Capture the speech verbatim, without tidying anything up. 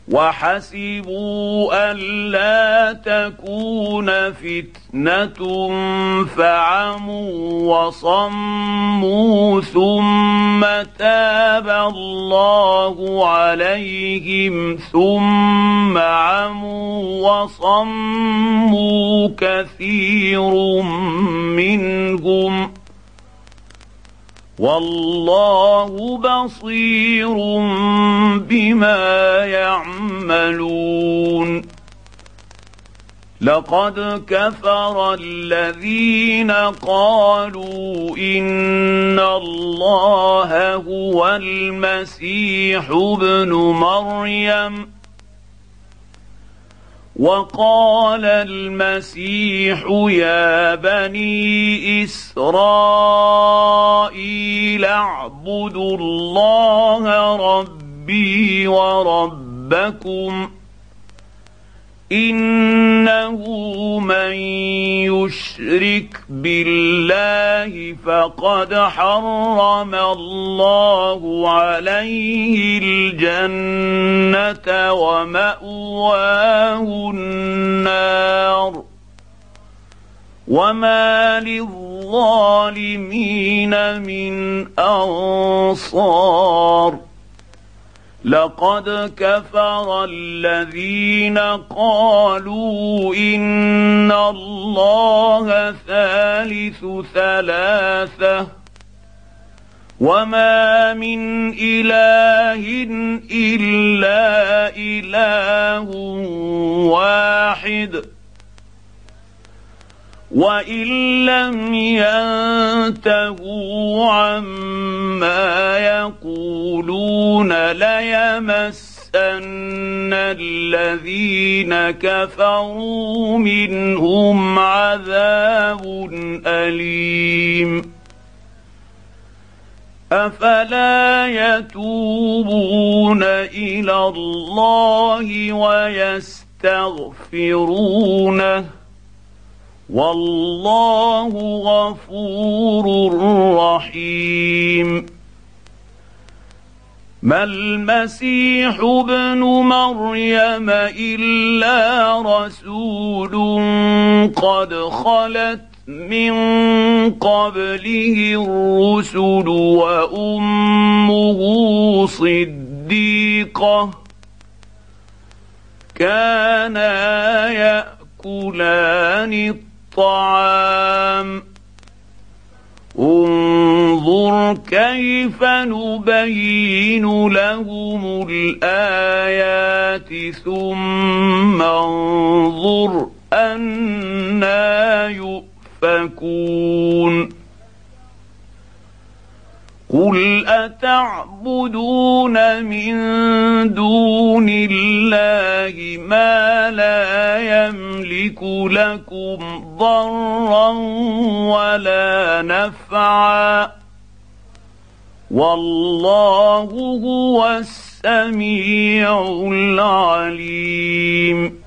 وحسبوا ألا تكون فتنة فعموا وصموا ثم تاب الله عليهم ثم عموا وصموا كثير منهم والله بصير بما يعملون. لقد كفر الذين قالوا إن الله هو المسيح ابن مريم وقال المسيح يا بني إسرائيل اعبدوا الله ربي وربكم إنه من يشرك بالله فقد حرم الله عليه الجنة ومأواه النار وما للظالمين من أنصار. لقد كفر الذين قالوا إن الله ثالث ثلاثة وما من إله إلا إله واحد وإن لم ينتهوا عما يقولون ليمسن الذين كفروا منهم عذاب أليم. أفلا يتوبون إلى الله ويستغفرونه والله غفور رحيم. ما المسيح ابن مريم إلا رسول قد خلت من قبله الرسل وأمه صديقة كانا يأكلان الطعام انظر كيف نبين لهم الآيات ثم انظر أنى يؤفكون. قل أتعبدون من دون الله ما لا يملك لكم ضرا ولا نفعا والله هو السميع العليم.